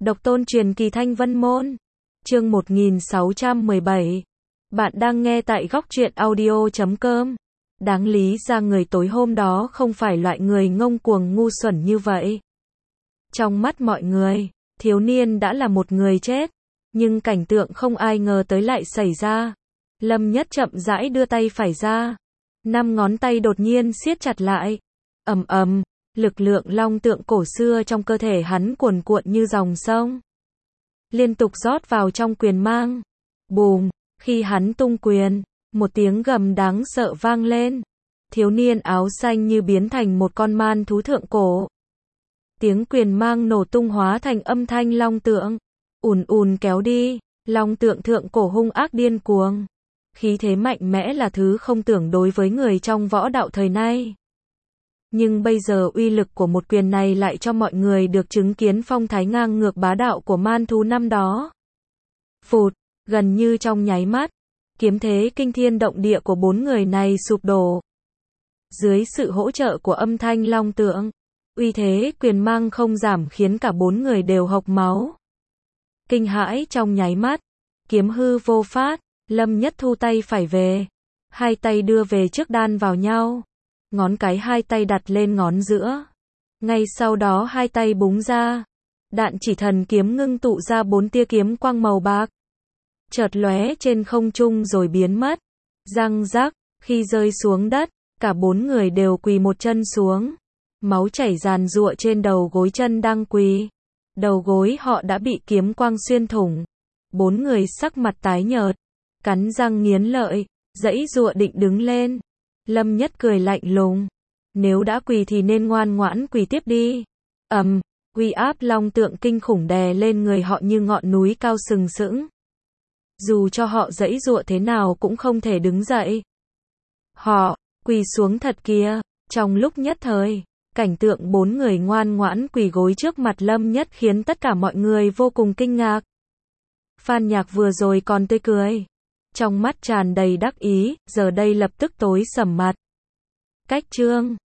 Độc tôn truyền kỳ Thanh Vân Môn. Chương 1617. Bạn đang nghe tại góc truyện audio.com. Đáng lý ra người tối hôm đó không phải loại người ngông cuồng ngu xuẩn như vậy. Trong mắt mọi người, thiếu niên đã là một người chết, nhưng cảnh tượng không ai ngờ tới lại xảy ra. Lâm Nhất chậm rãi đưa tay phải ra, 5 ngón tay đột nhiên siết chặt lại. Ầm ầm, lực lượng long tượng cổ xưa trong cơ thể hắn cuồn cuộn như dòng sông, liên tục rót vào trong quyền mang. Bùm, khi hắn tung quyền, một tiếng gầm đáng sợ vang lên. Thiếu niên áo xanh như biến thành một con man thú thượng cổ. Tiếng quyền mang nổ tung hóa thành âm thanh long tượng, ùn ùn kéo đi. Long tượng thượng cổ hung ác điên cuồng, khí thế mạnh mẽ là thứ không tưởng đối với người trong võ đạo thời nay. Nhưng bây giờ uy lực của một quyền này lại cho mọi người được chứng kiến phong thái ngang ngược bá đạo của man thú năm đó. Phụt, gần như trong nháy mắt, kiếm thế kinh thiên động địa của 4 người này sụp đổ. Dưới sự hỗ trợ của âm thanh long tượng, uy thế quyền mang không giảm khiến cả 4 người đều hộc máu. Kinh hãi trong nháy mắt, kiếm hư vô phát, Lâm Nhất thu tay phải về, hai tay đưa về trước đan vào nhau, ngón cái hai tay đặt lên ngón giữa. Ngay sau đó hai tay búng ra, đạn chỉ thần kiếm ngưng tụ ra 4 tia kiếm quang màu bạc, chợt lóe trên không trung rồi biến mất. Răng rắc, khi rơi xuống đất, cả 4 người đều quỳ một chân xuống, máu chảy ràn rụa trên đầu gối chân đang quỳ. Đầu gối họ đã bị kiếm quang xuyên thủng. 4 người sắc mặt tái nhợt, cắn răng nghiến lợi, giãy giụa định đứng lên. Lâm Nhất cười lạnh lùng, nếu đã quỳ thì nên ngoan ngoãn quỳ tiếp đi. Uy áp long tượng kinh khủng đè lên người họ như ngọn núi cao sừng sững. Dù cho họ giãy giụa thế nào cũng không thể đứng dậy. Họ quỳ xuống thật kìa. Trong lúc nhất thời, cảnh tượng 4 người ngoan ngoãn quỳ gối trước mặt Lâm Nhất khiến tất cả mọi người vô cùng kinh ngạc. Phan Nhạc vừa rồi còn tươi cười, trong mắt tràn đầy đắc ý, giờ đây lập tức tối sầm mặt. Cách chương